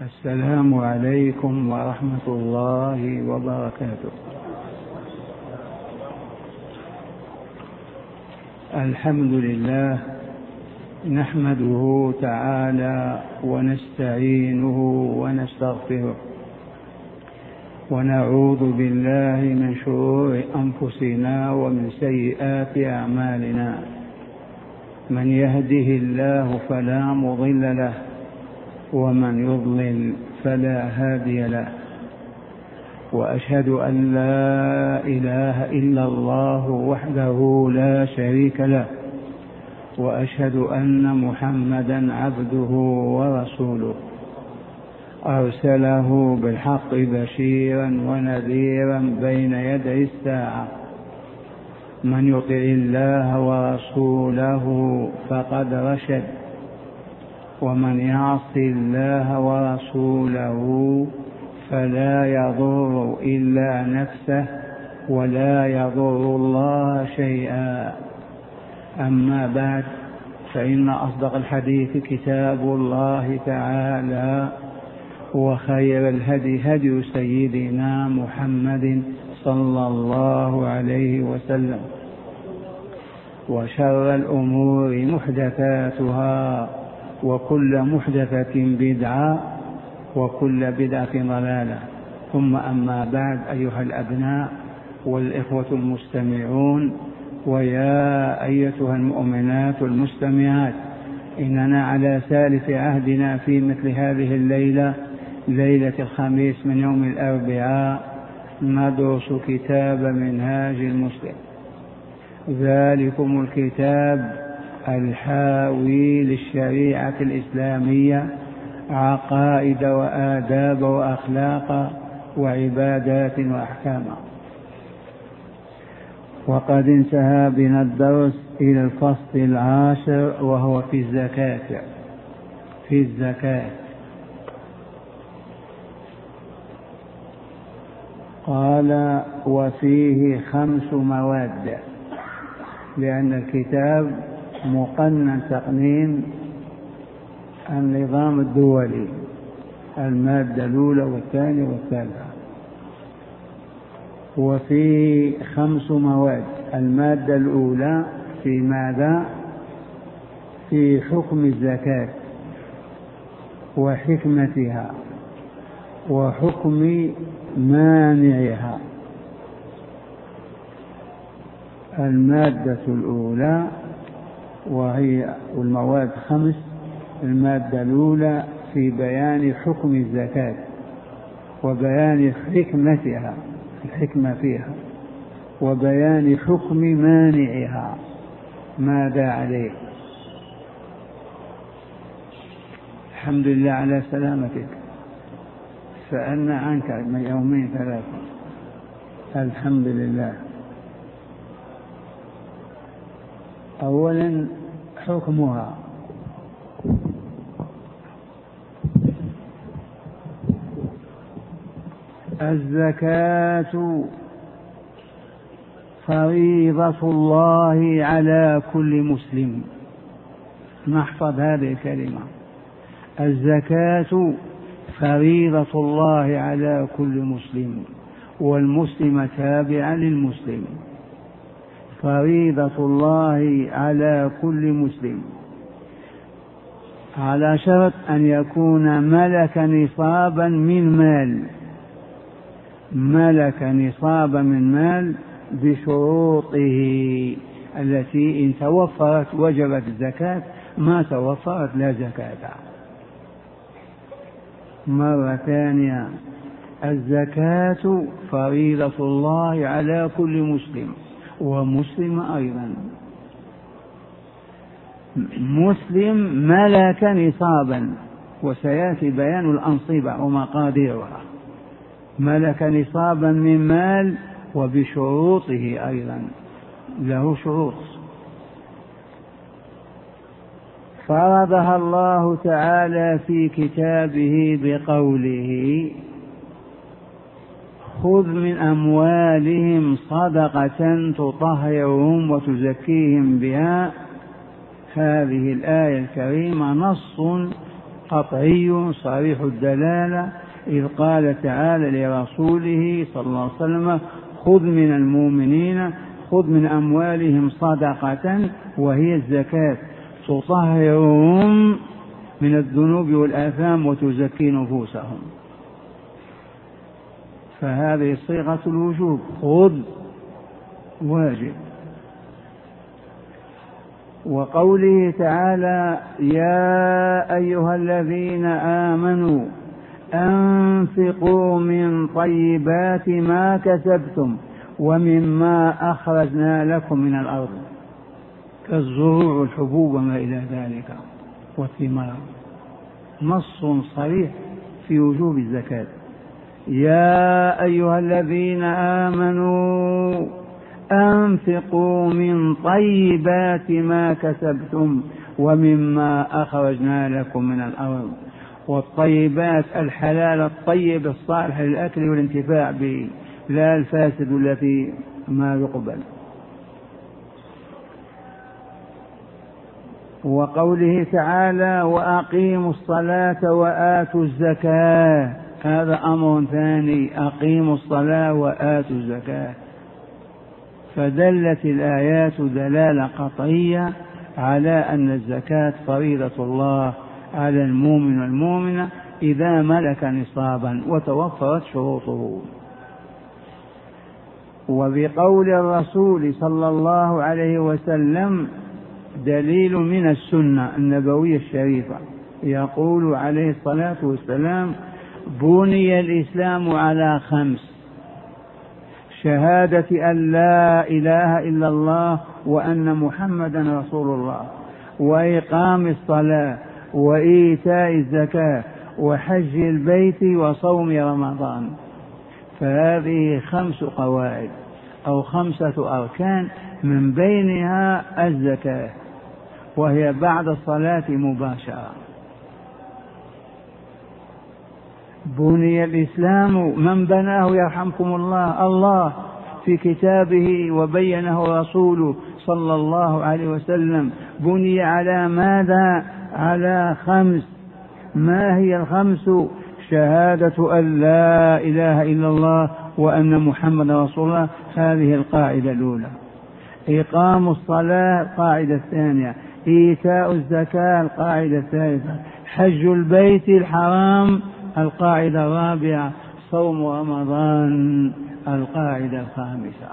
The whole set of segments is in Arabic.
السلام عليكم ورحمة الله وبركاته. الحمد لله نحمده تعالى ونستعينه ونستغفره ونعوذ بالله من شرور أنفسنا ومن سيئات أعمالنا. من يهده الله فلا مضل له ومن يضلل فلا هادي له، وأشهد أن لا إله إلا الله وحده لا شريك له، وأشهد أن محمدا عبده ورسوله أرسله بالحق بشيرا ونذيرا بين يدي الساعة. من يطع الله ورسوله فقد رشد، ومن يعص الله ورسوله فلا يضر إلا نفسه ولا يضر الله شيئا. أما بعد، فإن أصدق الحديث كتاب الله تعالى، وخير الهدي هدي سيدنا محمد صلى الله عليه وسلم، وشر الأمور محدثاتها، وكل محدثة بدعة، وكل بدعة ضلالة. ثم أما بعد، أيها الأبناء والإخوة المستمعون، ويا أيتها المؤمنات المستمعات، إننا على ثالث عهدنا في مثل هذه الليلة، ليلة الخميس من يوم الأربعاء، ندرس كتاب منهاج المسلم، ذلكم الكتاب الحاوي للشريعة الإسلامية، عقائد وآداب وأخلاق وعبادات وأحكام. وقد انتهى بنا الدرس إلى الفصل 10، وهو في الزكاة. قال: وفيه 5 مواد، لأن الكتاب مقنن تقنين النظام الدولي، المادة الأولى والثانية والثالثة. وفيه 5 مواد. المادة الأولى في ماذا؟ في حكم الزكاة وحكمتها وحكم مانعها. المادة الأولى، وهي المواد 5. المادة الأولى في بيان حكم الزكاة وبيان حكمتها، الحكمة فيها، وبيان حكم مانعها، ماذا عليه. الحمد لله على سلامتك، سألنا عنك من 2-3 يوم. الحمد لله. أولا حكمها. الزكاة فريضة الله على كل مسلم. نحفظ هذه الكلمة: الزكاة فريضة الله على كل مسلم، والمسلم تابع للمسلم. فريضة الله على كل مسلم، على شرط أن يكون ملك نصابا من مال، ملك نصابا من مال بشروطه التي إن توفرت وجبت الزكاة، ما توفرت لا زكاة. مرة ثانية: الزكاة فريضة الله على كل مسلم، ومسلم أيضا. مسلم ملك نصابا، وسيأتي بيان الأنصبة ومقاديرها. ملك نصابا من مال وبشروطه أيضا، له شروط. فرضها الله تعالى في كتابه بقوله: خذ من أموالهم صدقة تطهرهم وتزكيهم بها. هذه الآية الكريمة نص قطعي صريح الدلالة، إذ قال تعالى لرسوله صلى الله عليه وسلم: خذ من المؤمنين، خذ من أموالهم صدقة وهي الزكاة تطهرهم من الذنوب والآثام وتزكي نفوسهم. فهذه صيغة الوجوب، خذ واجب. وقوله تعالى: يا أيها الذين آمنوا أنفقوا من طيبات ما كسبتم ومما أخرجنا لكم من الأرض، كالزروع والحبوب وما إلى ذلك والثمار، نص صريح في وجوب الزكاة. يا أيها الذين آمنوا أنفقوا من طيبات ما كسبتم ومما أخرجنا لكم من الأرض. والطيبات الحلال الطيب الصالح للأكل والانتفاع به، لا الفاسد الذي ما يقبل. وقوله تعالى: وأقيموا الصلاة وآتوا الزكاة، هذا أمر ثاني، أقيموا الصلاة وآتوا الزكاة. فدلت الآيات دلالة قطعية على أن الزكاة فريضة الله على المؤمن والمؤمنة إذا ملك نصابا وتوفرت شروطه. وبقول الرسول صلى الله عليه وسلم دليل من السنة النبوية الشريفة، يقول عليه الصلاة والسلام: بني الإسلام على 5: شهادة أن لا إله إلا الله وأن محمدا رسول الله، وإقام الصلاة، وإيتاء الزكاة، وحج البيت، وصوم رمضان. فهذه 5 قواعد أو 5 أركان، من بينها الزكاة، وهي بعد الصلاة مباشرة. بني الإسلام، من بناه يرحمكم الله؟ الله في كتابه، وبينه رسوله صلى الله عليه وسلم. بني على ماذا؟ على 5. ما هي ال5؟ شهادة أن لا إله إلا الله وأن محمد رسول الله، هذه القاعدة الأولى. إقام الصلاة القاعدة الثانية. إيتاء الزكاة القاعدة الثالثة. حج البيت الحرام القاعدة الرابعة. صوم رمضان القاعدة الخامسة.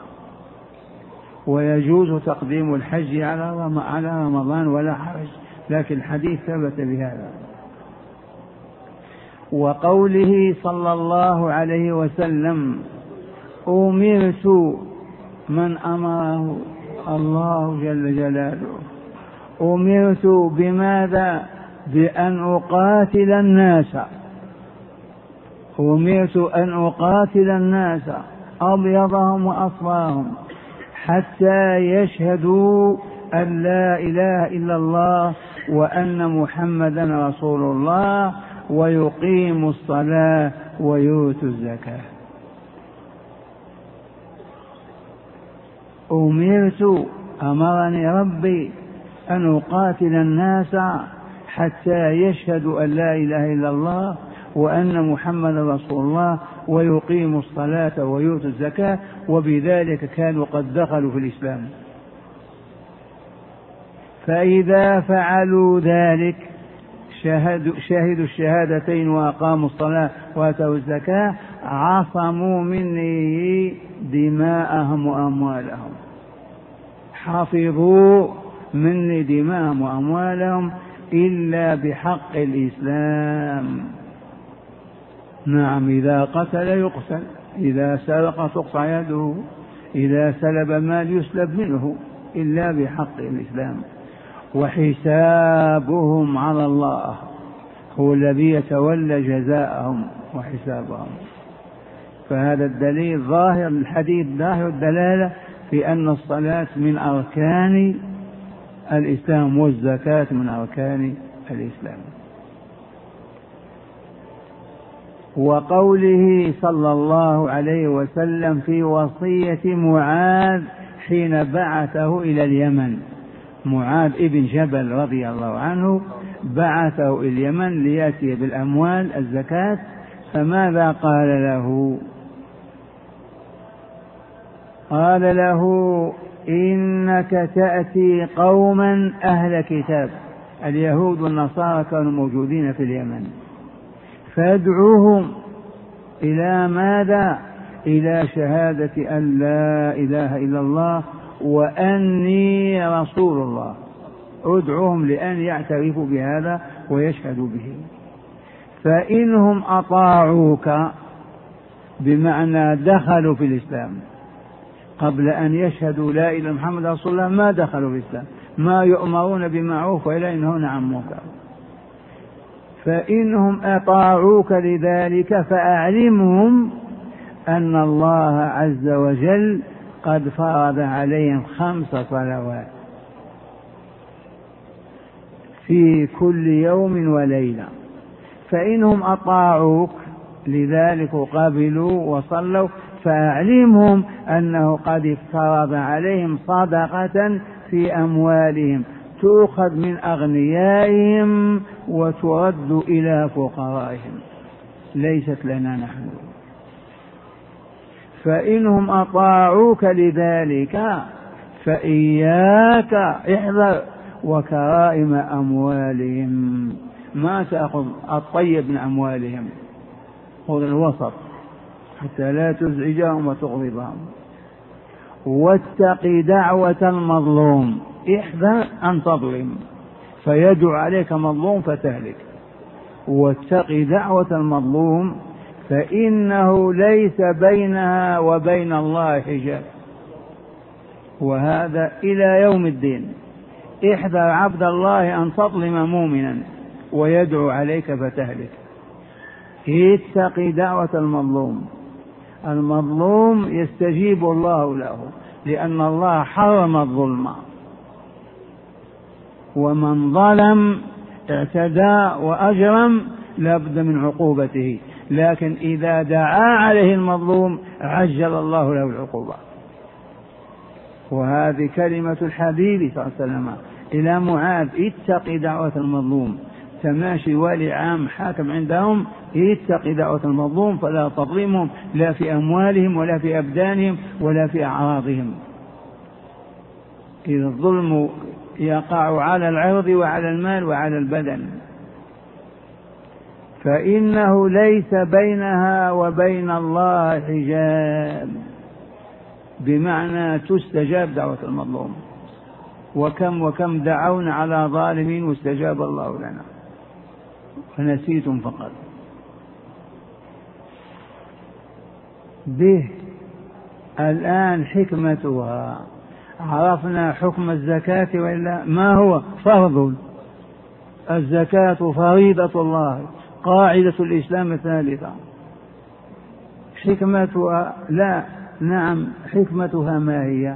ويجوز تقديم الحج على رمضان ولا حرج، لكن الحديث ثبت بهذا. وقوله صلى الله عليه وسلم: أمرت، من أمره؟ الله جل جلاله. أمرت بماذا؟ بأن أقاتل الناس. أمرت أن أقاتل الناس أبيضهم وأصفرهم حتى يشهدوا أن لا إله إلا الله وأن محمدا رسول الله ويقيموا الصلاة ويؤتوا الزكاة. أمرت، أمرني ربي أن أقاتل الناس حتى يشهدوا أن لا إله إلا الله وأن محمد رسول الله ويقيموا الصلاة ويؤتوا الزكاة، وبذلك كانوا قد دخلوا في الإسلام. فإذا فعلوا ذلك، شهدوا الشهادتين وأقاموا الصلاة وآتوا الزكاة، عصموا مني دماءهم وأموالهم، حفظوا مني دماءهم وأموالهم إلا بحق الإسلام. نعم، إذا قتل يقتل، إذا سرق تقطع يده، إذا سلب مال يسلب منه، إلا بحق الإسلام. وحسابهم على الله، هو الذي يتولى جزاءهم وحسابهم. فهذا الدليل ظاهر الحديث، ظاهر الدلالة في أن الصلاة من أركان الإسلام والزكاة من أركان الإسلام. وقوله صلى الله عليه وسلم في وصية معاذ حين بعثه إلى اليمن، معاذ ابن جبل رضي الله عنه بعثه إلى اليمن ليأتي بالأموال الزكاة، فماذا قال له؟ قال له: إنك تأتي قوما أهل كتاب. اليهود والنصارى كانوا موجودين في اليمن، فادعوهم إلى ماذا؟ إلى شهادة أن لا إله إلا الله وأني رسول الله. ادعوهم لأن يعترفوا بهذا ويشهدوا به. فإنهم أطاعوك بمعنى دخلوا في الإسلام قبل أن يشهدوا لا إله إلا محمد رسول الله، ما دخلوا في الإسلام، ما يؤمرون بمعروف ولا ينهون عن منكر. فإنهم أطاعوك لذلك فأعلمهم أن الله عز وجل قد فرض عليهم 5 صلوات في كل يوم وليلة. فإنهم أطاعوك لذلك قبلوا وصلوا، فأعلمهم أنه قد فرض عليهم صدقة في أموالهم تؤخذ من أغنيائهم وترد إلى فقرائهم، ليست لنا نحن. فإنهم أطاعوك لذلك فإياك احذر وكرائم أموالهم، ما تأخذ الطيب من أموالهم، خذ الوسط حتى لا تزعجهم وتغضبهم. واتق دعوة المظلوم، احذر أن تظلم فيدعو عليك مظلوم فتهلك. واتق دعوة المظلوم فإنه ليس بينها وبين الله حجاب، وهذا إلى يوم الدين. احذر عبد الله أن تظلم مؤمنا ويدعو عليك فتهلك. اتق دعوة المظلوم، المظلوم يستجيب الله له لأن الله حرم الظلم، ومن ظلم اعتدى وأجرم لابد من عقوبته، لكن إذا دعا عليه المظلوم عجل الله له العقوبة. وهذه كلمة الحبيب صلى الله عليه وسلم إلى معاذ: اتق دعوة المظلوم. تماشي ولي عام حاكم عندهم: اتق دعوة المظلوم فلا تظلمهم لا في أموالهم ولا في أبدانهم ولا في أعراضهم. إذا الظلم يقع على العرض وعلى المال وعلى البدن. فإنه ليس بينها وبين الله حجاب، بمعنى تستجاب دعوة المظلوم. وكم دعونا على ظالمين واستجاب الله لنا، فنسيتم فقط. به الآن حكمتها، عرفنا حكم الزكاة وإلا ما هو فرض الزكاة فريضة الله، قاعدة الإسلام الثالثة. حكمتها لا نعم حكمتها ما هي؟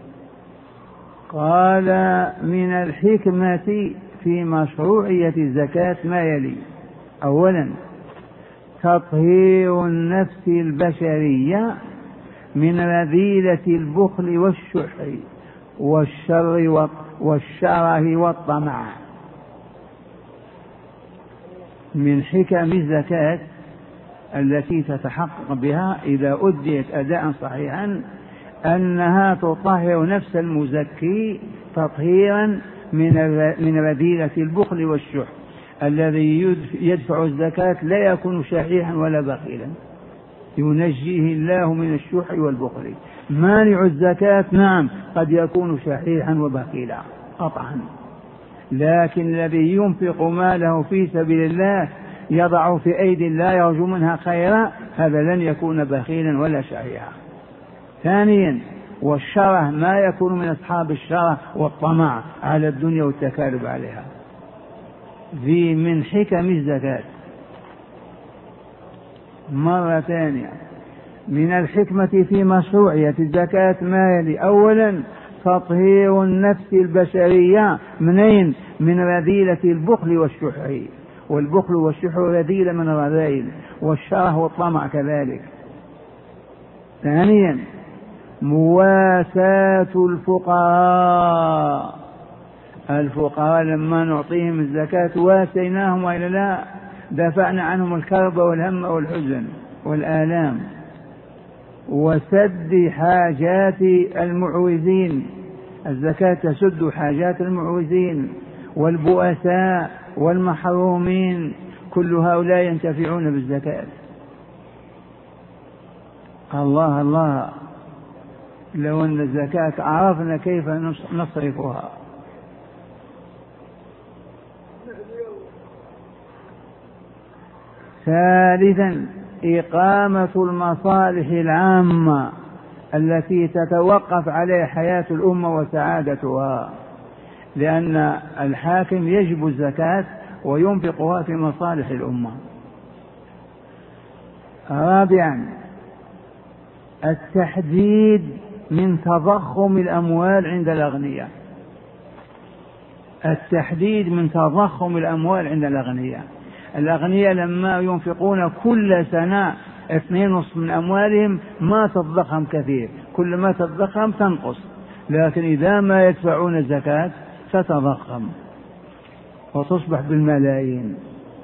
قال: من الحكمة في مشروعية الزكاة ما يلي: أولا تطهير النفس البشرية من رذيلة البخل والشح والشره والطمع. من حكم الزكاة التي تتحقق بها إذا أديت أداء صحيحا أنها تطهر نفس المزكي تطهيرا من رذيلة البخل والشح. الذي يدفع الزكاة لا يكون شحيحا ولا بخيلا، ينجيه الله من الشح والبخل. مانع الزكاة نعم قد يكون شحيحا وبخيلا قطعا، لكن الذي ينفق ماله في سبيل الله يضع في أيدي الله يرجو منها خيرا، هذا لن يكون بخيلا ولا شحيحا. ثانيا والشره ما يكون من أصحاب الشره والطمع على الدنيا والتكالب عليها. ذي من حكم الزكاة. مرة ثانية من الحكمة في مشروعية الزكاة ما يلي: أولا تطهير النفس البشرية منين؟ من رذيلة البخل والشح، والبخل والشح رذيلة من الرذائل، والشره والطمع كذلك. ثانيا مواساة الفقراء، الفقراء لما نعطيهم الزكاة واسيناهم وإلا لا، دفعنا عنهم الكرب والهم والحزن والآلام، وسد حاجات المعوزين. الزكاة تسد حاجات المعوزين والبؤساء والمحرومين، كل هؤلاء ينتفعون بالزكاة. الله الله، لو أن الزكاة عرفنا كيف نصرفها. ثالثا إقامة المصالح العامة التي تتوقف عليها حياة الأمة وسعادتها، لأن الحاكم يجب الزكاة وينفقها في مصالح الأمة. رابعا التحديد من تضخم الأموال عند الأغنياء. التحديد من تضخم الأموال عند الأغنياء. الأغنياء لما ينفقون كل سنة 2.5 من أموالهم ما تتضخم كثير، كل ما تتضخم تنقص، لكن إذا ما يدفعون الزكاة تتضخم وتصبح بالملايين.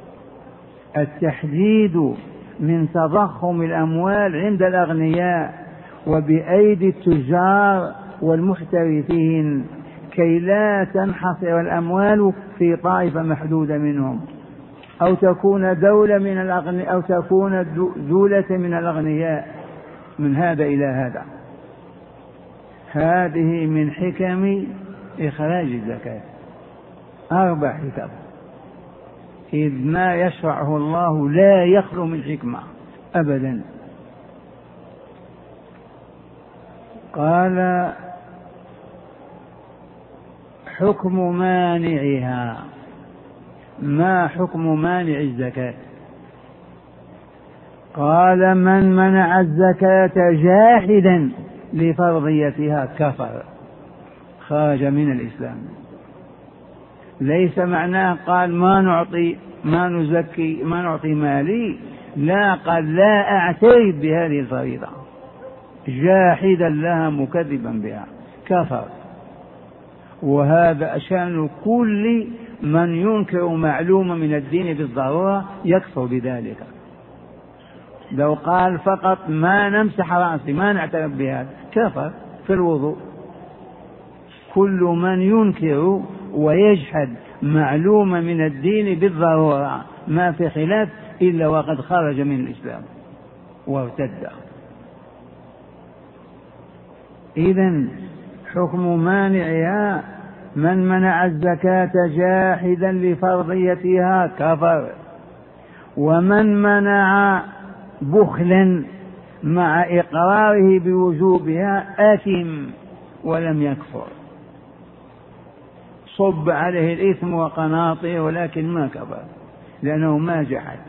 التحديد من تضخم الأموال عند الأغنياء وبأيدي التجار والمحترفين، كي لا تنحصر الأموال في طائفة محدودة منهم، أو تكون دولة من الأغنياء، أو تكون دولة من الأغنياء من هذا إلى هذا. هذه من حكم إخراج الزكاة، 4 حكم، إذ ما يشرعه الله لا يخلو من حكمة أبدا. قال حكم مانعها. ما حكم مانع الزكاة؟ قال من منع الزكاة جاحدا لفرضيتها كفر، خرج من الإسلام. ليس معناه قال ما نعطي ما نزكي ما نعطي مالي، لا، قال لا أعترف بهذه الفريضة، جاحدا لها مكذبا بها، كفر. وهذا شأن كل من ينكر معلومة من الدين بالضرورة، يكفر بذلك. لو قال فقط ما نمسح رأسي ما نعترف بهذا، كفر في الوضوء. كل من ينكر ويجحد معلومة من الدين بالضرورة ما في خلاف إلا وقد خرج من الإسلام وارتد. إذن حكم مانعها من منع الزكاة جاحدا لفرضيتها كفر، ومن منع بخلا مع إقراره بوجوبها آثم ولم يكفر، صب عليه الإثم وقناطه ولكن ما كفر لأنه ما جحد.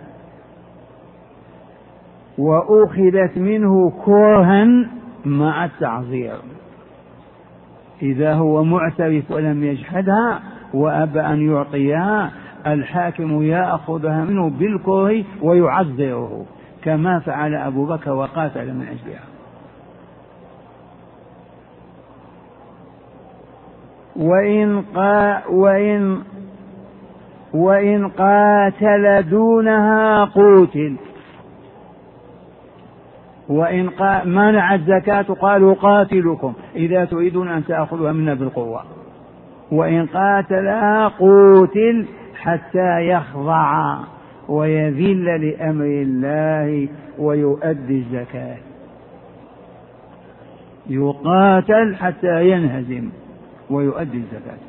وأخذت منه كرها مع التعذير، إذا هو معترف ولم يجحدها وأبى أن يعطيها، الحاكم يأخذها منه بالكره ويعذره كما فعل أبو بكر وقاتل من أجلها. وإن قاتل دونها قوتل. وإن منع الزكاة قالوا قاتلكم إذا تريدون أن تأخذوها منا بالقوة، وإن قاتلها قوتل حتى يخضع ويذل لأمر الله ويؤدي الزكاة. يقاتل حتى ينهزم ويؤدي الزكاة.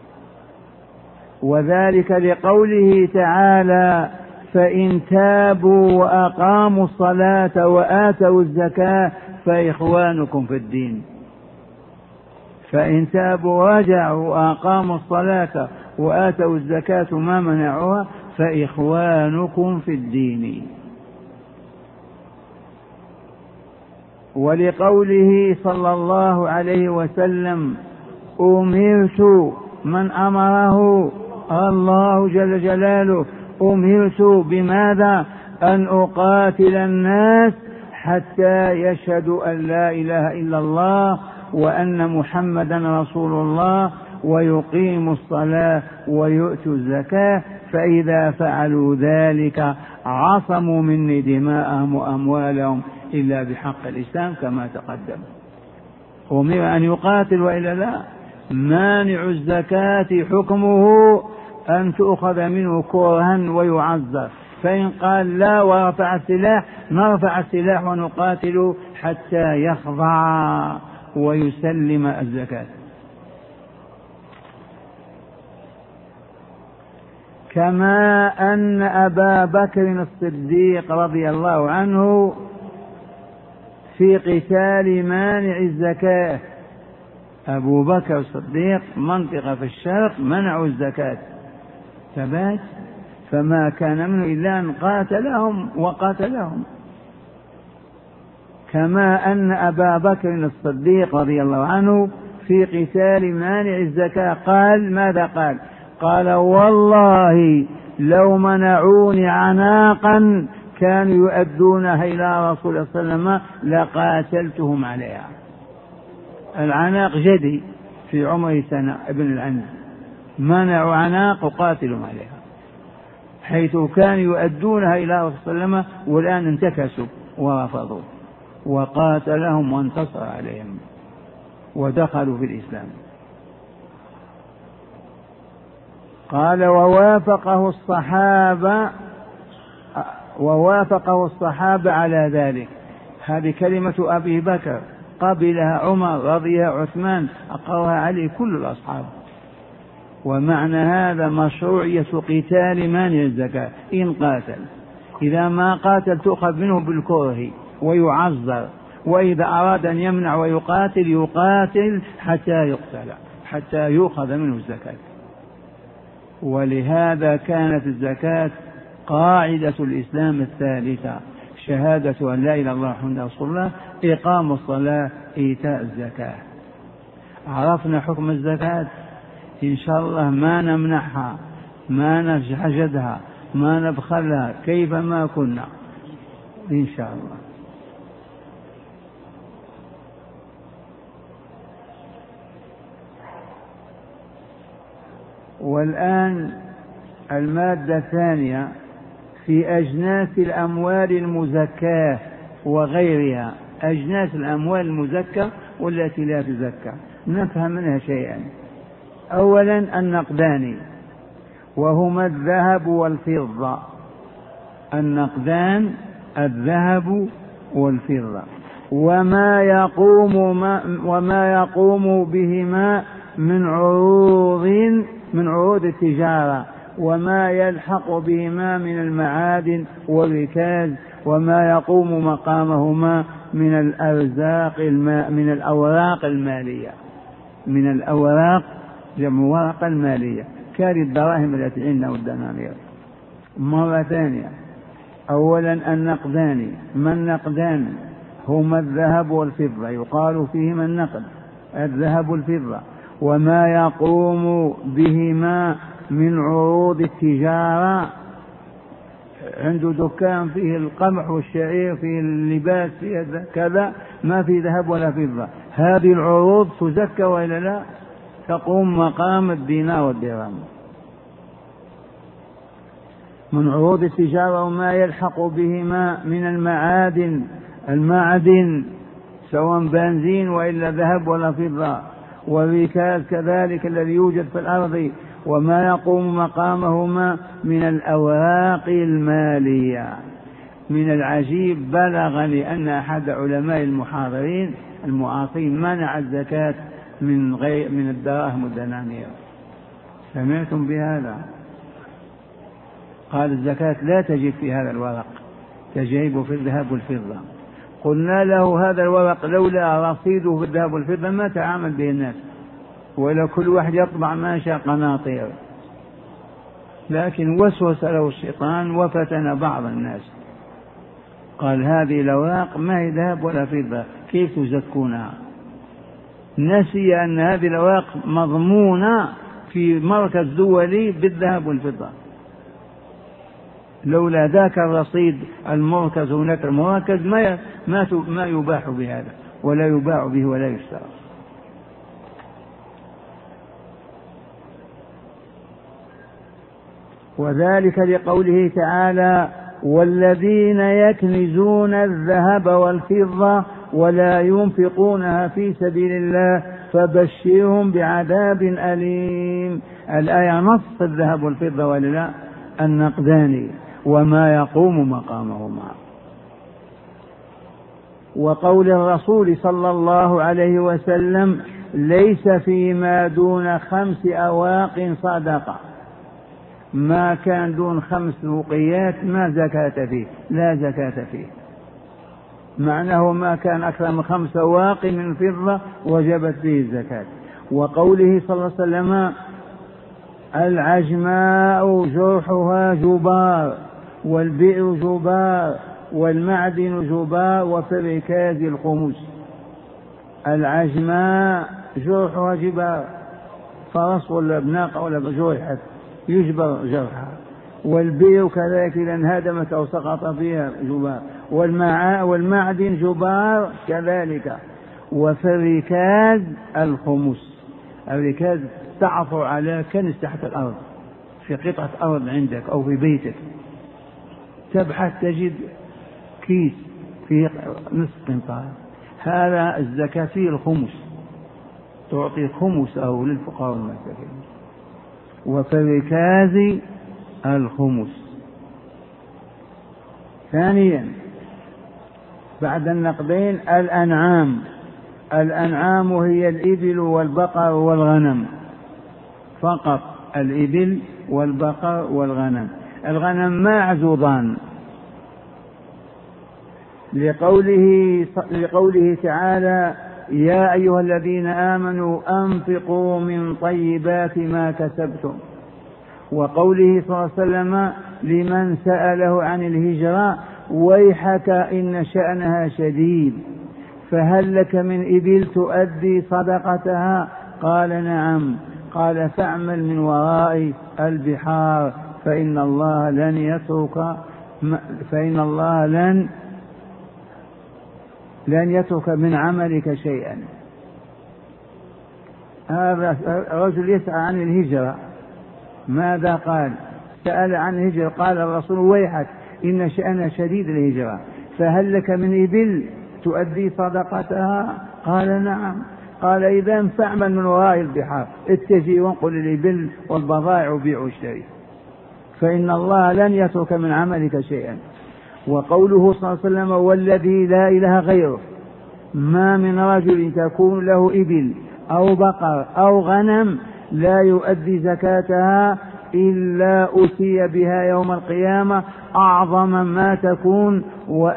وذلك لقوله تعالى فإن تابوا وأقاموا الصلاة وآتوا الزكاة فإخوانكم في الدين. فإن تابوا ورجعوا وأقاموا الصلاة وآتوا الزكاة ما منعوها فإخوانكم في الدين. ولقوله صلى الله عليه وسلم أمرت، من أمره؟ الله جل جلاله. أمرت بماذا؟ أن أقاتل الناس حتى يشهدوا أن لا إله إلا الله وأن محمدا رسول الله ويقيموا الصلاة ويؤتوا الزكاة، فإذا فعلوا ذلك عصموا مني دماءهم وأموالهم إلا بحق الإسلام كما تقدم. أمر أن يقاتل وإلا لا. مانع الزكاة حكمه أن تؤخذ منه كرها ويعذر، فإن قال لا ورفع السلاح نرفع السلاح ونقاتل حتى يخضع ويسلم الزكاة. كما أن أبا بكر الصديق رضي الله عنه في قتال مانع الزكاة، أبو بكر الصديق منطقة في الشرق منعوا الزكاة ثبات، فما كان منه إلا أن قاتلهم وقاتلهم. كما أن أبا بكر الصديق رضي الله عنه في قتال مانع الزكاة قال ماذا قال؟ قال والله لو منعوني عناقا كانوا يؤدونها إلى رسول الله صلى الله عليه وسلم لقاتلتهم عليها. العناق جدي في عمر سنة ابن العنز، منعوا عناق وقاتلوا عليها، حيث كانوا يؤدونها إلى رسول الله صلى الله عليه وسلم والآن انتكسوا ورفضوا، وقاتلهم وانتصر عليهم ودخلوا في الإسلام. قال ووافقه الصحابة على ذلك. هذه كلمة أبي بكر، قبلها عمر، رضيها عثمان، أقرها عليه كل الأصحاب. ومعنى هذا مشروعية قتال مانع الزكاة إن قاتل. إذا ما قاتل تؤخذ منه بالكره ويعذر، وإذا أراد أن يمنع ويقاتل يقاتل حتى يقتل، حتى يؤخذ منه الزكاة. ولهذا كانت الزكاة قاعدة الإسلام الثالثة، شهادة أن لا إله إلا الله محمد رسول الله، إقام الصلاة، إيتاء الزكاة. عرفنا حكم الزكاة، إن شاء الله ما نمنحها، ما نجحدها، ما نبخلها كيفما كنا إن شاء الله. والآن المادة الثانية في أجناس الأموال المزكاة وغيرها، أجناس الأموال المزكاة والتي لا تزكى، نفهم منها شيئا. أولا النقدان، وهما الذهب والفضة. النقدان الذهب والفضة، وما يقوم بهما من عروض التجارة، وما يلحق بهما من المعادن والركاز، وما يقوم مقامهما من الأوراق المالية. من الأوراق جمع ورقة المالية كالدراهم التي عندنا والدنانير. مرة ثانية، أولا النقدان. ما النقدان؟ هما الذهب والفضة، يقال فيهما النقد، الذهب والفضة، وما يقوم بهما من عروض التجارة. عنده دكان فيه القمح والشعير، فيه اللباس، فيه كذا، ما في ذهب ولا فضة، هذه العروض تزكى وإلا لا؟ تقوم مقام الدينار والدرهم. من عروض التجارة وما يلحق بهما من المعادن سواء بنزين وإلا ذهب ولا فضة، والركاز كذلك الذي يوجد في الأرض، وما يقوم مقامهما من الأوراق المالية. من العجيب بلغني أن أحد علماء المحاضرين المعاصرين منع الزكاة من الدراهم والدنانير. سمعتم بهذا؟ قال الزكاة لا تجب في هذا الورق، تجب في الذهب والفضة. قلنا له هذا الورق لولا رصيده في الذهب والفضة ما تعامل به الناس، ولا كل واحد يطبع ما شاء قناطير، لكن وسوس له الشيطان وفتن بعض الناس. قال هذه الأوراق ما هي ذهب ولا فضة، كيف تزكونها؟ نسي أن هذه الأوراق مضمونة في مركز دولي بالذهب والفضة، لولا ذاك الرصيد المركز هناك المركز ما يباح بهذا، ولا يباع به ولا يشترى. وذلك لقوله تعالى: والذين يكنزون الذهب والفضة ولا ينفقونها في سبيل الله فبشرهم بعذاب أليم. الآية نص الذهب والفضة ولا النقدان وما يقوم مقامهما. وقول الرسول صلى الله عليه وسلم: ليس فيما دون 5 أواق صدقة. ما كان دون 5 وقيات ما زكاة فيه، لا زكاة فيه. معناه ما كان أكثر من 5 أواق من فضة وجبت فيه الزكاة. وقوله صلى الله عليه وسلم: العجماء جرحها جبار، والبئر جبار، والمعدن جبار، وفي الركاز الخمس. العجماء جرحها جبار، فرس ولا ناقة ولا جرحت يجبر جرحها. والبئر كذلك إذا انهدمت أو سقط فيها جبار. والمعدن جبار كذلك. وفي الركاز الخمس. الركاز تعثر على كنز تحت الأرض في قطعة أرض عندك أو في بيتك، تبحث تجد كيس فيه نصف قنطار، هذا الزكاة فيه الخمس، تعطي خمس أو للفقراء والمساكين. وفي الركاز الخمس. ثانيا بعد النقدين الأنعام. الأنعام هي الإبل والبقر والغنم فقط، الإبل والبقر والغنم. الغنم معزوضان لقوله تعالى: يا أيها الذين آمنوا أنفقوا من طيبات ما كسبتم. وقوله صلى الله عليه وسلم لمن سأله عن الهجرة: ويحك إن شأنها شديد، فهل لك من إبل تؤدي صدقتها؟ قال: نعم. قال: فاعمل من وراء البحار فإن الله لن يترك من عملك شيئا. هذا رجل يسأل عن الهجرة، ماذا قال؟ سأل عن الهجرة، قال الرسول: ويحك إن شأنها شديد الهجرة، فهل لك من إبل تؤدي صدقتها؟ قال: نعم. قال: إذن فاعمل من وراء البحار، اتجي وانقل الإبل والبضائع وبيع واشتري، فإن الله لن يترك من عملك شيئا. وقوله صلى الله عليه وسلم: والذي لا إله غيره، ما من رجل تكون له إبل أو بقر أو غنم لا يؤدي زكاتها إلا أتي بها يوم القيامة أعظم ما تكون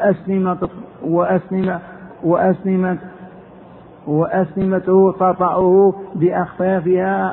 وأسنمته تطأه بأخفافها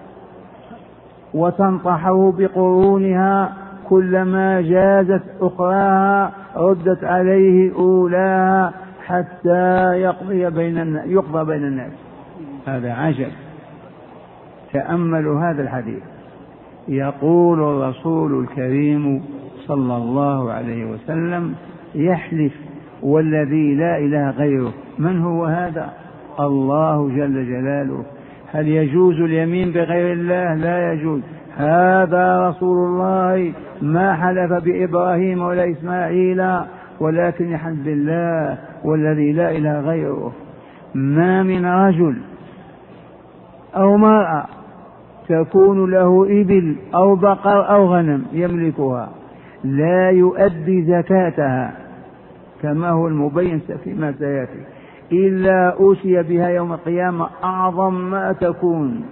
وتنطحه بقرونها، كلما جازت أخراها ردت عليه أولاها حتى يقضى بين الناس. هذا عجب. تأملوا هذا الحديث. يقول الرسول الكريم صلى الله عليه وسلم: يحلف والذي لا إله غيره. من هو هذا؟ الله جل جلاله. هل يجوز اليمين بغير الله؟ لا يجوز. هذا رسول الله ما حلف بإبراهيم ولا إسماعيل ولكن يحلف بالله والذي لا إله غيره. ما من رجل أو مرأة تكون له إبل أو بقر أو غنم يملكها لا يؤدي زكاتها كما هو المبين فيما سيأتي إلا أوتي بها يوم القيامة أعظم ما تكون،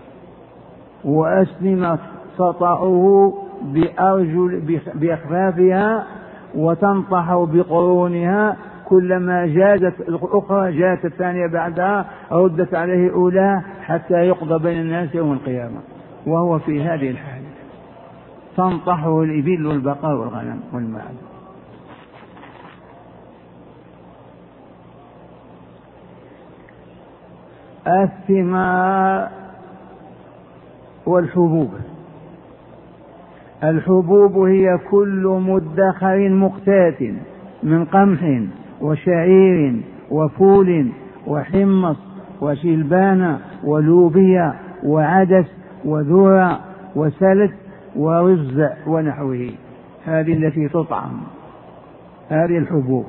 وأسلمت تطأه بأخفافها وتنطح بقرونها، كلما جازت الأخرى جاءت الثانية بعدها ردت عليه أولى حتى يقضى بين الناس يوم القيامة، وهو في هذه الحالة تنطحه الإبل والبقر والغنم والمال. الثمار والحبوب. الحبوب هي كل مدخر مقتات من قمح وشعير وفول وحمص وشلبان ولوبيا وعدس وذرة وسلت ورز ونحوه، هذه التي تطعم، هذه الحبوب.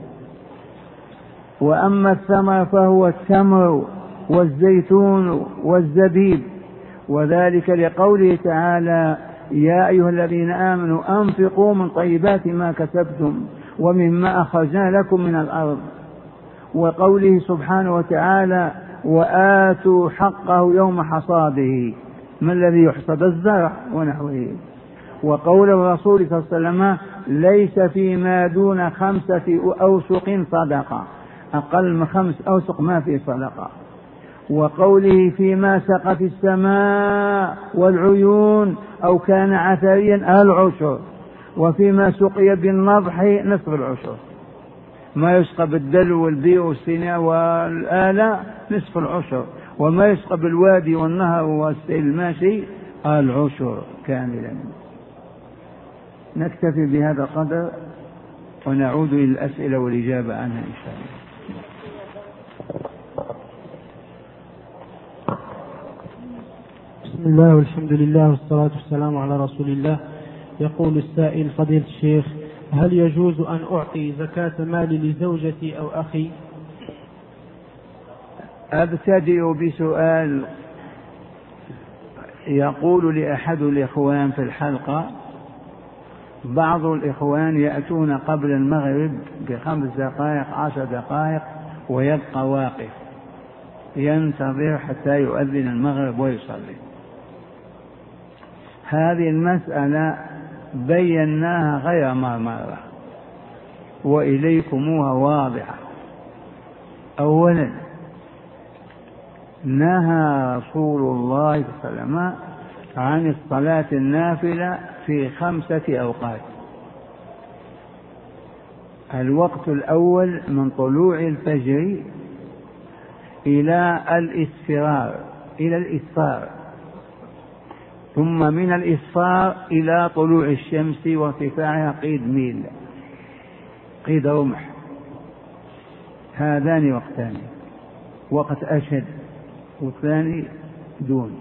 وأما الثمر فهو التمر والزيتون والزبيب، وذلك لقوله تعالى: يا أيها الذين آمنوا أنفقوا من طيبات ما كسبتم ومما أخرجنا لكم من الأرض. وقوله سبحانه وتعالى: وآتوا حقه يوم حصاده، ما الذي يحصد؟ الزرع ونحوه. وقول الرسول صلى الله عليه وسلم: ليس فيما دون 5 أوسق صدقة، أقل من 5 أوسق ما في صدقة. وقوله: فيما سقت السماء والعيون أو كان عثريا العشر، وفيما سقي بالنضح نصف العشر. ما يسقى بالدلو والبير والسيناء والآلة نصف العشر، وما يسقى بالوادي والنهر والسيل الماشي العشر كاملا. نكتفي بهذا القدر ونعود إلى الأسئلة والإجابة عنها إن شاء الله. بسم الله والحمد لله والصلاة والسلام على رسول الله. يقول السائل: فضيلة الشيخ، هل يجوز أن أعطي زكاة مالي لزوجتي أو أخي؟ أبتدئ بسؤال. يقول لأحد الإخوان في الحلقة: بعض الإخوان يأتون قبل المغرب ب5 دقائق 10 دقائق ويبقى واقف ينتظر حتى يؤذن المغرب ويصلي. هذه المسألة بيناها غير مرة وإليكموها واضحة. أولا، نهى رسول الله صلى الله عليه وسلم عن الصلاة النافلة في 5 أوقات. الوقت الأول من طلوع الفجر إلى الإسفار، ثم من الإسفار إلى طلوع الشمس وارتفاعها قيد ميل، قيد رمح. هذان وقتان، وقت أشد والثاني دون.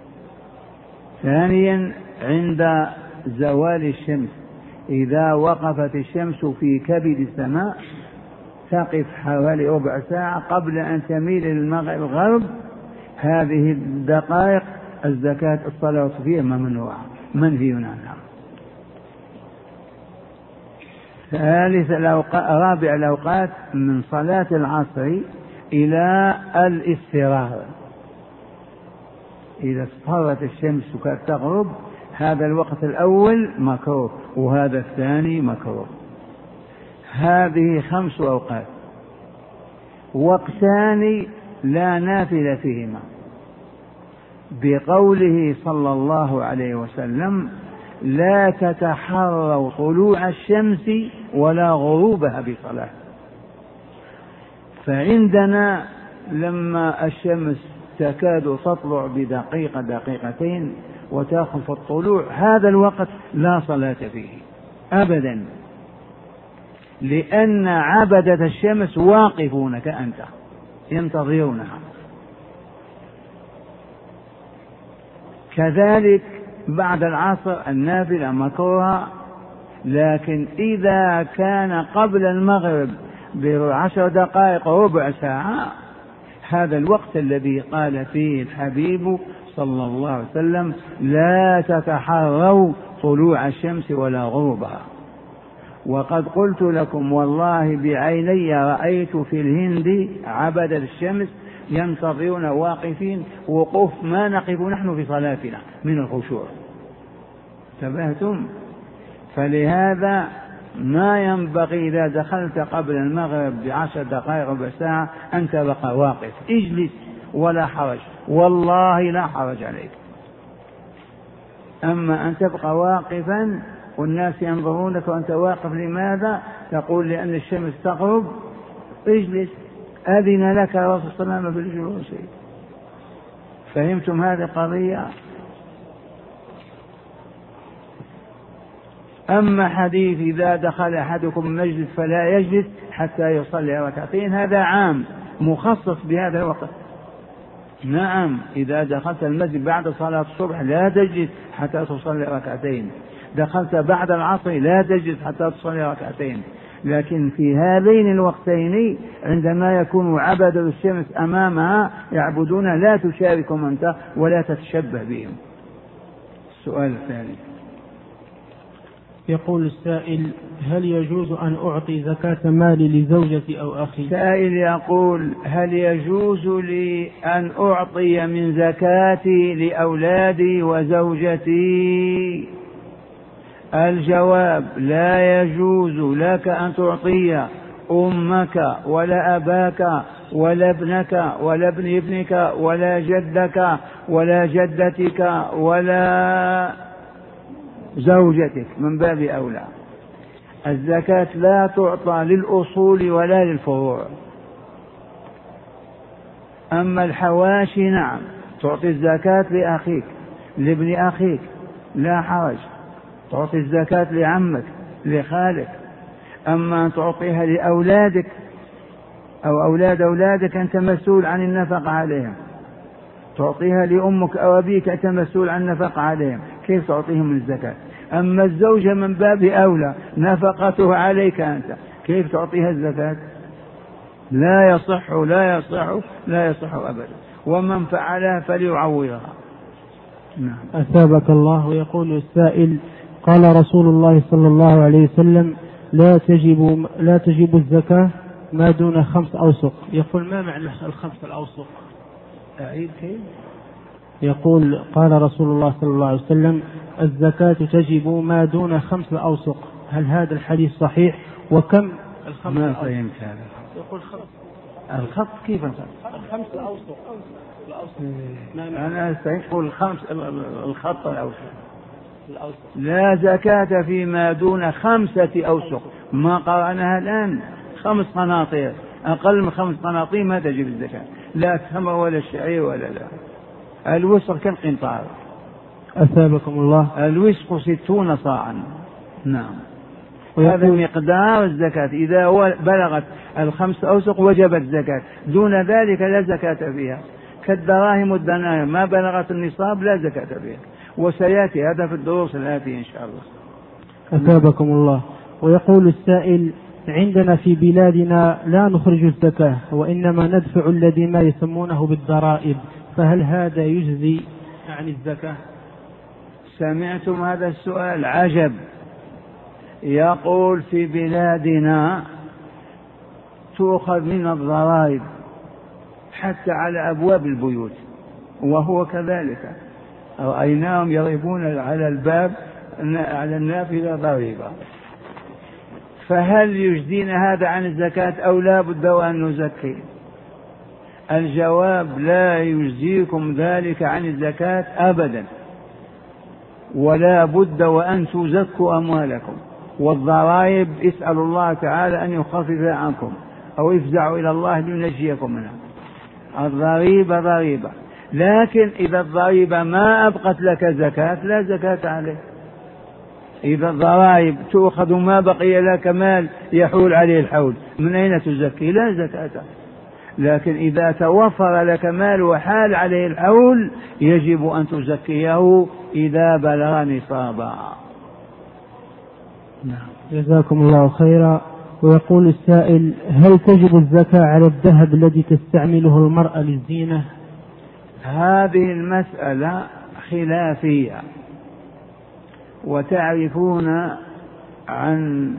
ثانيا، عند زوال الشمس، إذا وقفت الشمس في كبد السماء تقف حوالي ربع ساعة قبل أن تميل الغرب. هذه الدقائق الزكاة الصلاة فيها ممنوعة، منهي عنها. رابع الأوقات من صلاة العصر إلى الاصفرار، إذا اصفرت الشمس كانت تغرب، هذا الوقت الأول مكروه وهذا الثاني مكروه. هذه 5 أوقات. وقتان لا نافلة فيهما، بقوله صلى الله عليه وسلم: لا تتحروا طلوع الشمس ولا غروبها بصلاة. فعندنا لما الشمس تكاد تطلع بدقيقة دقيقتين وتأخذ في الطلوع، هذا الوقت لا صلاة فيه أبدا، لأن عبدة الشمس واقفون كأنت ينتظرونها. كذلك بعد العصر النافلة مكروهة، لكن إذا كان قبل المغرب ب10 دقائق ربع ساعة، هذا الوقت الذي قال فيه الحبيب صلى الله عليه وسلم: لا تتحروا طلوع الشمس ولا غروبها. وقد قلت لكم والله بعيني رأيت في الهند عبد الشمس ينتظرون واقفين وقوف ما نقف نحن في صلاتنا من الخشوع. انتبهتم؟ فلهذا ما ينبغي إذا دخلت قبل المغرب ب10 دقائق ربع ساعة أن تبقى واقف، اجلس ولا حرج، والله لا حرج عليك. أما أن تبقى واقفا والناس ينظرونك وأنت واقف، لماذا؟ تقول لأن الشمس تغرب، اجلس، أذن لك الرسول صلى الله عليه وسلم بالجلوس. فهمتم هذه القضية؟ أما حديث إذا دخل أحدكم المجلس فلا يجلس حتى يصلي 2 ركعتين، هذا عام مخصص بهذا الوقت. نعم، إذا دخلت المسجد بعد صلاة الصبح لا تجلس حتى تصلي ركعتين، دخلت بعد العصر لا تجلس حتى تصلي ركعتين، لكن في هذين الوقتين عندما يكون عبد الشمس أمامها يعبدون لا تشاركهم أنت ولا تتشبه بهم. السؤال الثاني. يقول السائل: هل يجوز أن أعطي زكاة مالي لزوجتي أو أخي؟ سائل يقول: هل يجوز لي أن أعطي من زكاتي لأولادي وزوجتي؟ الجواب: لا يجوز لك أن تعطي أمك ولا أباك ولا ابنك ولا ابن ابنك ولا جدك ولا جدتك ولا زوجتك، من باب أولى. الزكاة لا تعطى للأصول ولا للفروع. أما الحواشي نعم، تعطي الزكاة لأخيك لابن أخيك لا حرج، تعطي الزكاة لعمك لخالك. أما أن تعطيها لأولادك أو أولاد أولادك أنت مسؤول عن النفقة عليهم، تعطيها لأمك أو أبيك أنت مسؤول عن النفقة عليهم، كيف تعطيهم الزكاة؟ أما الزوجة من باب أولى، نفقتها عليك أنت، كيف تعطيها الزكاة؟ لا يصح لا يصح لا يصح أبدا، ومن فعلها فليعوضها. نعم. أثابك الله. ويقول السائل: قال رسول الله صلى الله عليه وسلم: لا تجب الزكاة ما دون 5 أوسق. يقول: ما معنى 5 الأوسق؟ أعيد كيف؟ يقول: قال رسول الله صلى الله عليه وسلم: الزكاة تجب ما دون 5 أوسق. هل هذا الحديث صحيح؟ وكم الخمس؟ ما فهمت هذا. يقول 5. الخط كيف الخط؟ 5 أوسق. أنا سأقول الخط الأوسط. لا زكاة فيما دون 5 أوسق، ما قرأناها الآن 5 قناطير، أقل من 5 قناطير ما تجب الزكاة، لا التمر ولا الشعير ولا لا. الوسق كالقنطار. أثابكم الله. الوسق 60 صاعا. نعم، هذا مقدار الزكاة. إذا بلغت 5 أوسق وجبت زكاة، دون ذلك لا زكاة فيها، كالدراهم والدنانير ما بلغت النصاب لا زكاة فيها، وسيأتي هذا في الدروس الآتية إن شاء الله. أثابكم الله. ويقول السائل: عندنا في بلادنا لا نخرج الزكاة، وإنما ندفع الذي ما يسمونه بالضرائب، فهل هذا يجزي عن الزكاة؟ سمعتم هذا السؤال؟ عجب. يقول: في بلادنا تؤخذ من الضرائب حتى على أبواب البيوت، وهو كذلك، رأيناهم يضربون على الباب على النافذة ضريبة. فهل يجزينا هذا عن الزكاة أو لا بد وأن نزكي؟ الجواب: لا يجزيكم ذلك عن الزكاة أبدا، ولا بد وأن تزكوا أموالكم، والضرائب اسألوا الله تعالى أن يخفف عنكم أو افزعوا إلى الله لينجيكم منها. الضريبة ضريبة، لكن إذا الضريبة ما أبقت لك زكاة لا زكاة عليه. إذا الضرائب تؤخذ ما بقي لك مال يحول عليه الحول، من أين تزكي؟ لا زكاة. لكن إذا توفر لك مال وحال عليه الحول يجب أن تزكيه إذا بلغ نصابا. نعم. جزاكم الله خيرا. ويقول السائل: هل تجب الزكاة على الذهب الذي تستعمله المرأة للزينة؟ هذه المسألة خلافية، وتعرفون عن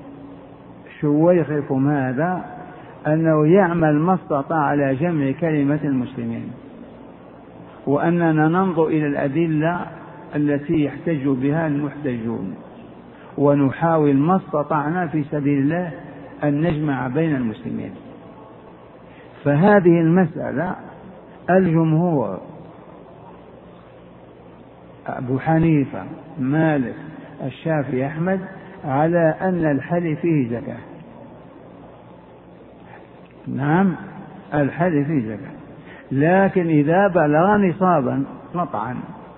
شويخكم هذا أنه يعمل ما استطاع على جمع كلمة المسلمين، وأننا ننظر إلى الأدلة التي يحتج بها المحتجون، ونحاول ما استطعنا في سبيل الله أن نجمع بين المسلمين. فهذه المسألة الجمهور أبو حنيفة مالك الشافعي أحمد على أن الحلي فيه زكاة. نعم، الحلي فيه زكاة، لكن إذا بلغ نصابا قطعا.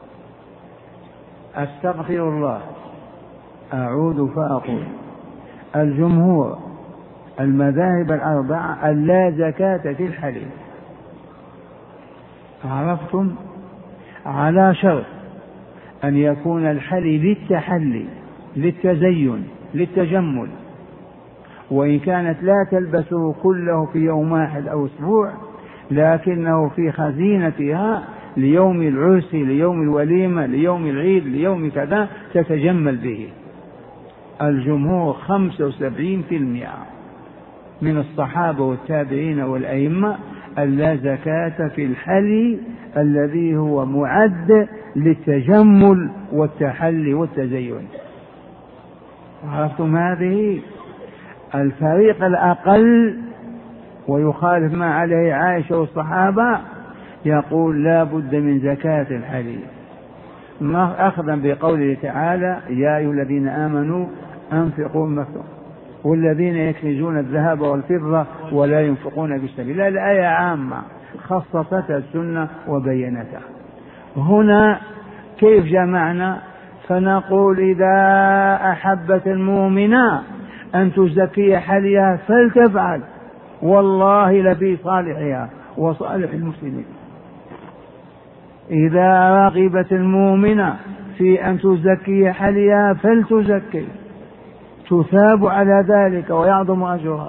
أستغفر الله، أعود فأقول: الجمهور المذاهب الأربعة أن لا زكاة في الحلي، عرفتم؟ على شرط أن يكون الحلي للتحلي للتزين للتجمل، وإن كانت لا تلبسه كله في يوم واحد أو أسبوع، لكنه في خزينتها ليوم العرس، ليوم الوليمة، ليوم العيد، ليوم كذا تتجمل به. الجمهور 75% من الصحابة والتابعين والأئمة أن لا زكاة في الحلي الذي هو معد للتجمل والتحلي والتزين. عرفتم هذه؟ الفريق الأقل ويخالف ما عليه عائشة والصحابة يقول لا بد من زكاة الحلي، أخذا بقوله تعالى يا أيها الذين آمنوا أنفقوا مما والذين يكنزون الذهب والفضة ولا ينفقون في سبيل الله. الآية عامة خصصتها السنة وبينتها. هنا كيف جمعنا؟ فنقول إذا أحبت المؤمنة أن تزكي حليها فلتفعل، والله لفي صالحها وصالح المسلمين. إذا رغبت المؤمنة في أن تزكي حليها فلتزكي، تثاب على ذلك ويعظم أجرها.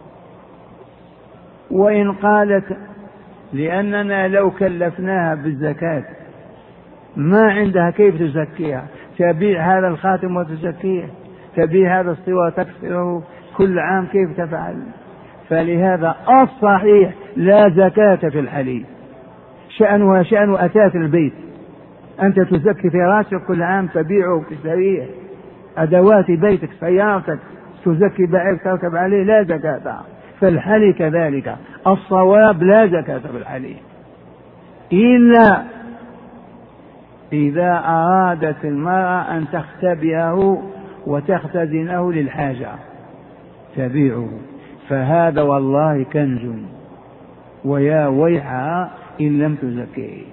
وإن قالت لأننا لو كلفناها بالزكاة ما عندها كيف تزكيها، تبيع هذا الخاتم وتزكيه، تبيع هذا السوار تكسره كل عام، كيف تفعل؟ فلهذا الصحيح لا زكاة في الحلي، شأنها شأن أثاث البيت. أنت تزكي في راسك كل عام، تبيعه وتشتريه، أدوات بيتك، سيارتك، تزكي بعير تركب عليه، لا زكاة. فالحلي كذلك، الصواب لا زكاة في الحلي إلا إذا أرادت المرأة أن تختبئه وتختزنه للحاجة تبيعه، فهذا والله كنز، ويا ويحها إن لم تزكيه.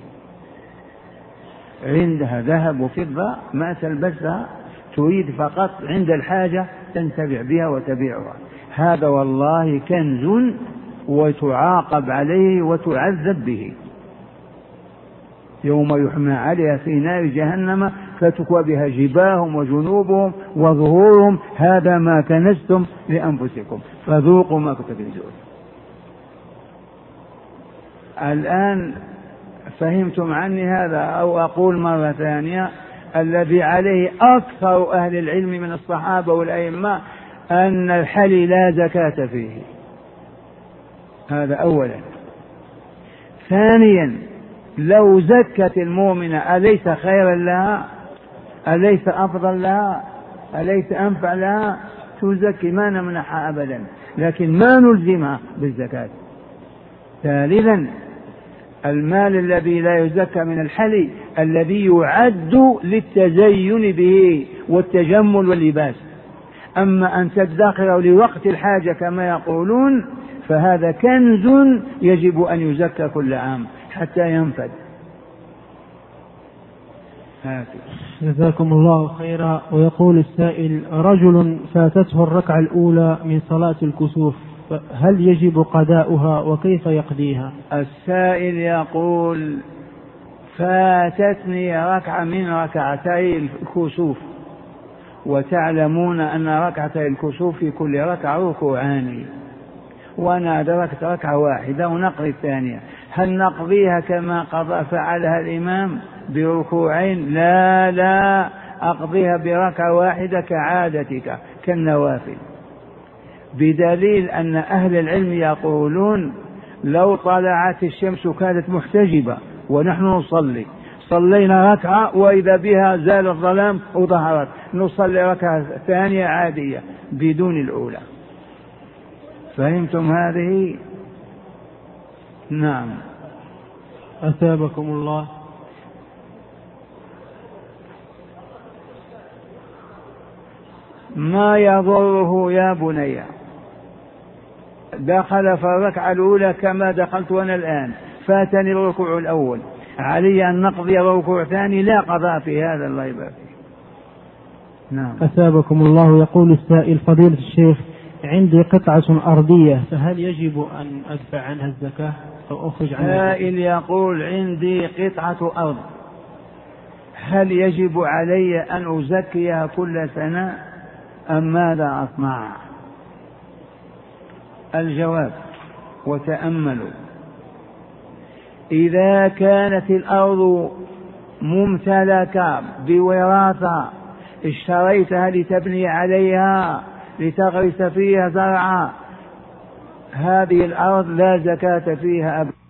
عندها ذهب وفضة ما تلبسها، تريد فقط عند الحاجة تنتفع بها وتبيعها، هذا والله كنز وتعاقب عليه وتعذب به يوم يحمى عليها في نار جهنم فتكوى بها جباههم وجنوبهم وظهورهم، هذا ما كنزتم لأنفسكم فذوقوا ما كنتم تكنزون. الآن فهمتم عني هذا؟ أو أقول مرة ثانية، الذي عليه أكثر أهل العلم من الصحابة والأئمة أن الحلي لا زكاة فيه، هذا أولا. ثانيا، لو زكت المؤمنة أليس خيرا لها؟ أليس أفضل لها؟ أليس أنفع لها؟ تزكي، ما نمنحها أبدا، لكن ما نلزمها بالزكاة. ثالثا، المال الذي لا يزكى من الحلي الذي يعد للتزين به والتجمل واللباس، أما أن تدخره لوقت الحاجة كما يقولون فهذا كنز يجب أن يزكى كل عام حتى ينفد. جزاكم الله خيرا. ويقول السائل: رجل فاتته الركعة الأولى من صلاة الكسوف، هل يجب قضاؤها وكيف يقضيها؟ السائل يقول: فاتتني ركعة من ركعتي الكسوف، وتعلمون أن ركعتي الكسوف في كل ركعة ركوعان، وأنا أدركت ركعة واحدة ونقضي الثانية، هل نقضيها كما فعلها الإمام بركوعين؟ لا، أقضيها بركعة واحدة كعادتك كالنوافل، بدليل أن أهل العلم يقولون لو طلعت الشمس كانت محتجبة ونحن نصلي، صلينا ركعة وإذا بها زال الظلام وظهرت، نصلي ركعة ثانية عادية بدون الأولى. فهمتم هذه؟ نعم. أثابكم الله. ما يضره يا بني، دخل في الركعة الأولى كما دخلت أنا الآن، فاتني الركوع الأول، علي أن نقضي ركوع ثاني، لا قضاء في هذا، الله يبارك فيه. نعم. أثابكم الله. يقول السائل: فضيلة الشيخ، عندي قطعة أرضية فهل يجب أن أدفع عنها الزكاة أو أخرج عنها؟ سائل يقول عندي قطعة أرض، هل يجب علي أن أزكيها كل سنة أم ماذا أصنع؟ الجواب، وتأملوا، إذا كانت الأرض ممتلكة بوراثة اشتريتها لتبني عليها لتغرس فيها زرعا، هذه الأرض لا زكاة فيها أبدا.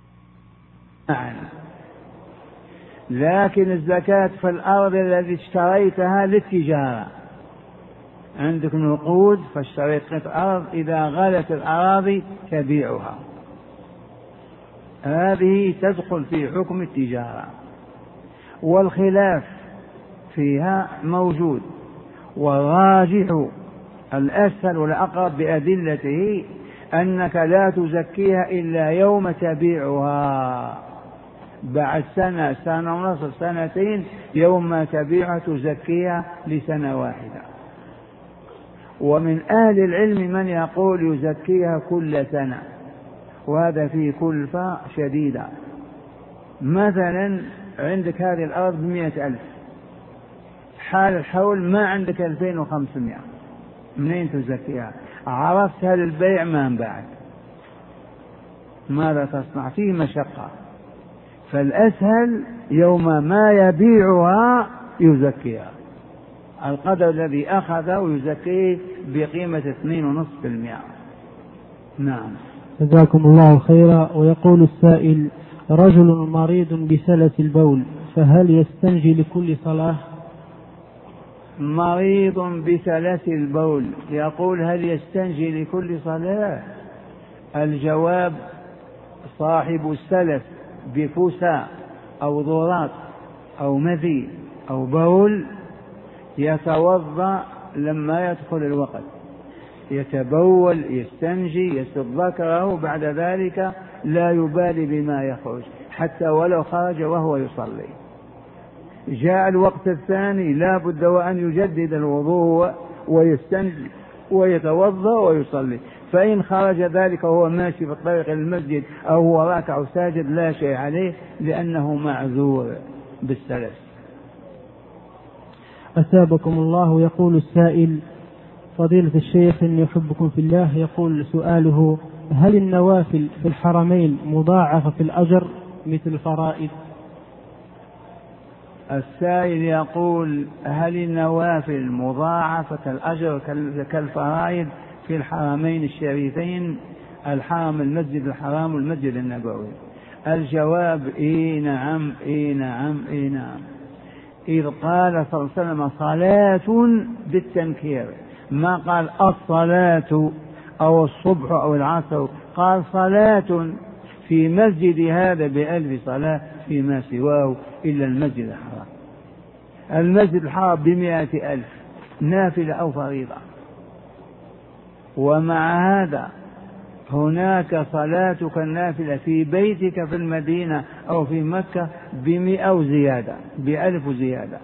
لكن الزكاة في الأرض التي اشتريتها للتجارة، عندك نقود فاشتريت قطعة أرض، إذا غلت الأراضي تبيعها، هذه تدخل في حكم التجارة، والخلاف فيها موجود، والراجح الأسهل والأقرب بأدلته أنك لا تزكيها إلا يوم تبيعها، بعد سنة، سنة ونصف، سنتين، يوم ما تبيعها تزكيها لسنة واحدة. ومن أهل العلم من يقول يزكيها كل سنة، وهذا فيه كلفة شديدة. مثلا عندك هذه الأرض ب100,000، حال الحول ما عندك 2500، منين تزكيها؟ عرفت هذا البيع ما انباعك، ماذا تصنع؟ فيه مشقة، فالأسهل يوم ما يبيعها يزكيها، القدر الذي أخذه يزكيه بقيمة 2.5%. نعم. جزاكم الله خيرا. ويقول السائل: رجل مريض بسلس البول فهل يستنجي لكل صلاة؟ مريض بسلس البول، يقول هل يستنجي لكل صلاة؟ الجواب: صاحب السلس بفسا أو ضراط أو مذي أو بول يتوضأ لما يدخل الوقت، يتبول، يستنجي، يسد ذكره، بعد ذلك لا يبالي بما يخرج حتى ولو خرج وهو يصلي. جاء الوقت الثاني لا بد وأن يجدد الوضوء ويستنجي ويتوضأ ويصلي، فإن خرج ذلك وهو ماشي في الطريق المسجد أو هو راكع ساجد لا شيء عليه، لأنه معذور بالسلس. أثابكم الله. يقول السائل: فضيلة الشيخ إني أحبكم في الله، يقول سؤاله: هل النوافل في الحرمين مضاعفة في الأجر مثل الفرائض؟ السائل يقول: هل النوافل مضاعفة الأجر كالفرائض في الحرمين الشريفين، الحرم المسجد الحرام والمسجد النبوي؟ الجواب: إي نعم، إي نعم، إي نعم. إذ قال صلى الله عليه وسلم صلاة بالتنكير، ما قال الصلاة أو الصبح أو العصر، قال صلاة في مسجد هذا ب1000 صلاة فيما سواه إلا المسجد الحرام. المسجد الحرام ب100,000 نافلة أو فريضة، ومع هذا هناك صلاتك النافلة في بيتك في المدينة أو في مكة ب100 زيادة، ب1000 زيادة،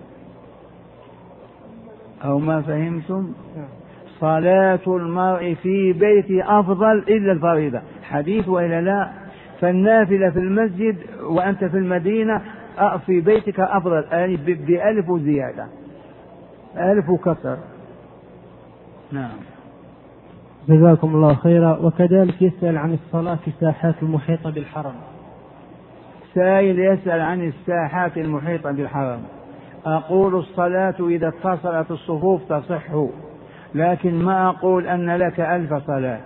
أو ما فهمتم؟ صلاة المرء في بيته أفضل إلا الفريضة، حديث وإلا لا؟ فالنافلة في المسجد وأنت في المدينة في بيتك أفضل، يعني ب1000 زيادة، 1000 كسر. نعم. جزاكم الله خيرا. وكذلك يسأل عن الصلاة في الساحات المحيطة بالحرم. سائل يسأل عن الساحات المحيطة بالحرم. أقول الصلاة إذا اتصلت الصفوف تصح، لكن ما أقول أن لك 1000 صلاة.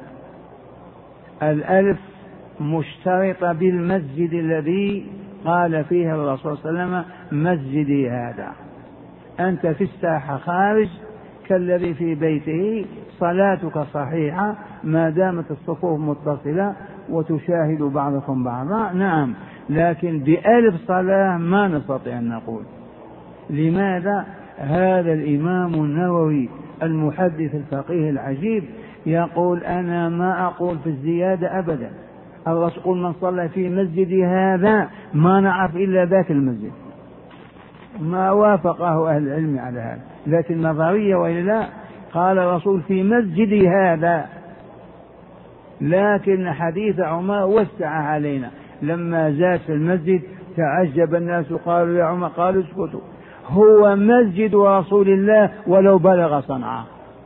1000 مشترطة بالمسجد الذي قال فيه الرسول صلى الله عليه وسلم مسجدي هذا. أنت في الساحة خارج كالذي في بيته صلاتك صحيحة ما دامت الصفوف متصلة وتشاهد بعضكم بعضا. نعم، لكن ب1000 صلاة ما نستطيع أن نقول. لماذا؟ هذا الإمام النووي المحدث الفقيه العجيب يقول: أنا ما أقول في الزيادة أبدا، الرسول من صلى في مسجد هذا ما نعرف إلا ذاك المسجد، ما وافقه أهل العلم على هذا، لكن نظرية وإلا قال الرسول في مسجدي هذا، لكن حديث عمر وسع علينا، لما زاد في المسجد تعجب الناس قالوا يا عمر، قالوا اسكتوا، هو مسجد رسول الله ولو بلغ صنعاء،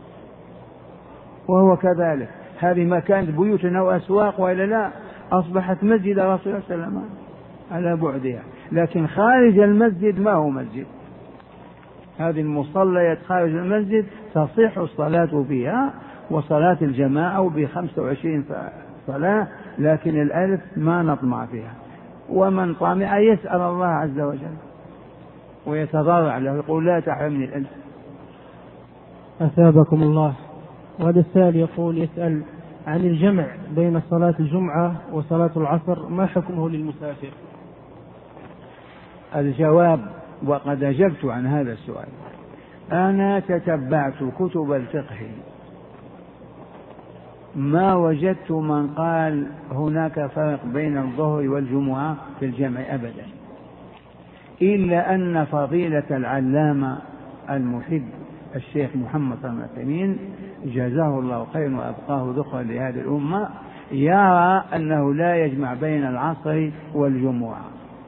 وهو كذلك. هذه ما كانت بيوتنا وأسواق وإلا لا، أصبحت مسجد رسول الله صلى الله عليه وسلم على بعدها، لكن خارج المسجد ما هو مسجد. هذه المصليات خارج المسجد تصح الصلاة فيها وصلاة الجماعة ب25 صلاة، لكن الألف ما نطمع فيها. ومن طمع يسأل الله عز وجل ويتضرع له، يقول لا تحرمني الألف. أثابكم الله. وهذا السائل يقول يسأل عن الجمع بين صلاة الجمعة وصلاة العصر، ما حكمه للمسافر؟ الجواب، وقد أجبت عن هذا السؤال. أنا تتبعت كتب الفقه ما وجدت من قال هناك فرق بين الظهر والجمعة في الجمع أبدا، إلا أن فضيلة العلامة المحب الشيخ محمد صلى الله عليه وسلم جزاه الله خيرا وأبقاه ذخرا لهذه الأمة يرى أنه لا يجمع بين العصر والجمعة.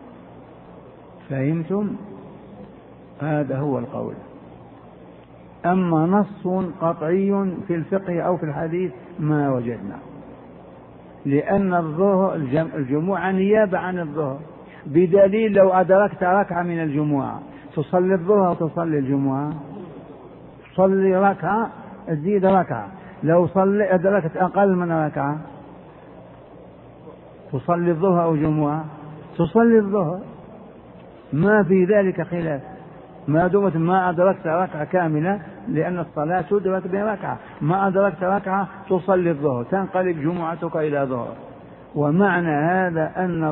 فهمتم؟ هذا هو القول. أما نص قطعي في الفقه أو في الحديث ما وجدنا، لأن الظهر الجمعة نيابة عن الظهر، بدليل لو أدركت ركعة من الجمعة تصلي الظهر أو تصلي الجمعة؟ تصلي ركعة تزيد ركعة. لو أدركت أقل من ركعة تصلي الظهر أو جمعة؟ تصلي الظهر، ما في ذلك خلاف، ما دمت ما أدركت ركعة كاملة، لأن الصلاة تدرك بركعة. ما أدركت ركعة تصلي الظهر، تنقلب جمعتك إلى ظهر. ومعنى هذا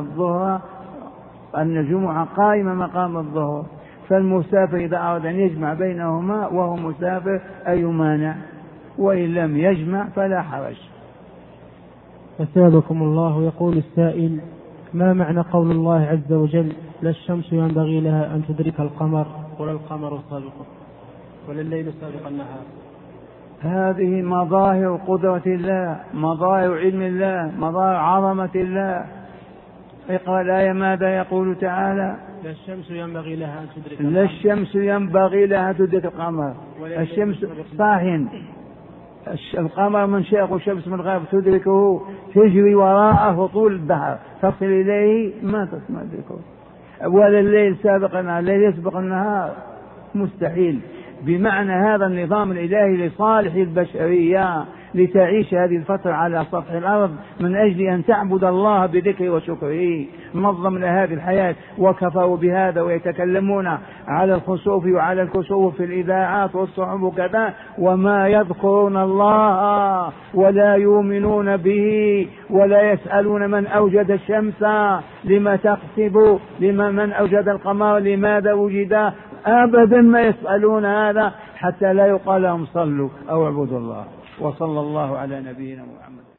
أن الجمعة قائمة مقام الظهر، فالمسافر إذا أراد أن يجمع بينهما وهو مسافر أي مانع، وإن لم يجمع فلا حرج. أثابكم الله. يقول السائل ما معنى قول الله عز وجل لا الشمس ينبغي لها أن تدرك القمر ولا القمر سابقه ولا الليل سابق النهار؟ هذه مظاهر قدرة الله، مظاهر علم الله، مظاهر عظمة الله. اقرأ الآية ماذا يقول تعالى؟ لا الشمس ينبغي لها أن تدرك لا الشمس ينبغي لها أن تدرك القمر. الشمس صاحن، القمر من شاق والشمس من غاب تدركه، تجري وراءه طول الدهر تصل إليه ما تدركه. ولا الليل سابق النهار، الليل يسبق النهار، مستحيل. بمعنى هذا النظام الإلهي لصالح البشرية لتعيش هذه الفترة على سطح الأرض من أجل أن تعبد الله بذكره وشكره، نظم لها هذه الحياة. وكفروا بهذا ويتكلمون على الخسوف وعلى الكسوف في الإذاعات والصحف وكذا، وما يذكرون الله ولا يؤمنون به ولا يسألون من أوجد الشمس لما تقسب، من أوجد القمر لماذا وجد، أبدا ما يسألون هذا، حتى لا يقال لهم صلوا أو اعبدوا الله. وصلى الله على نبينا محمد.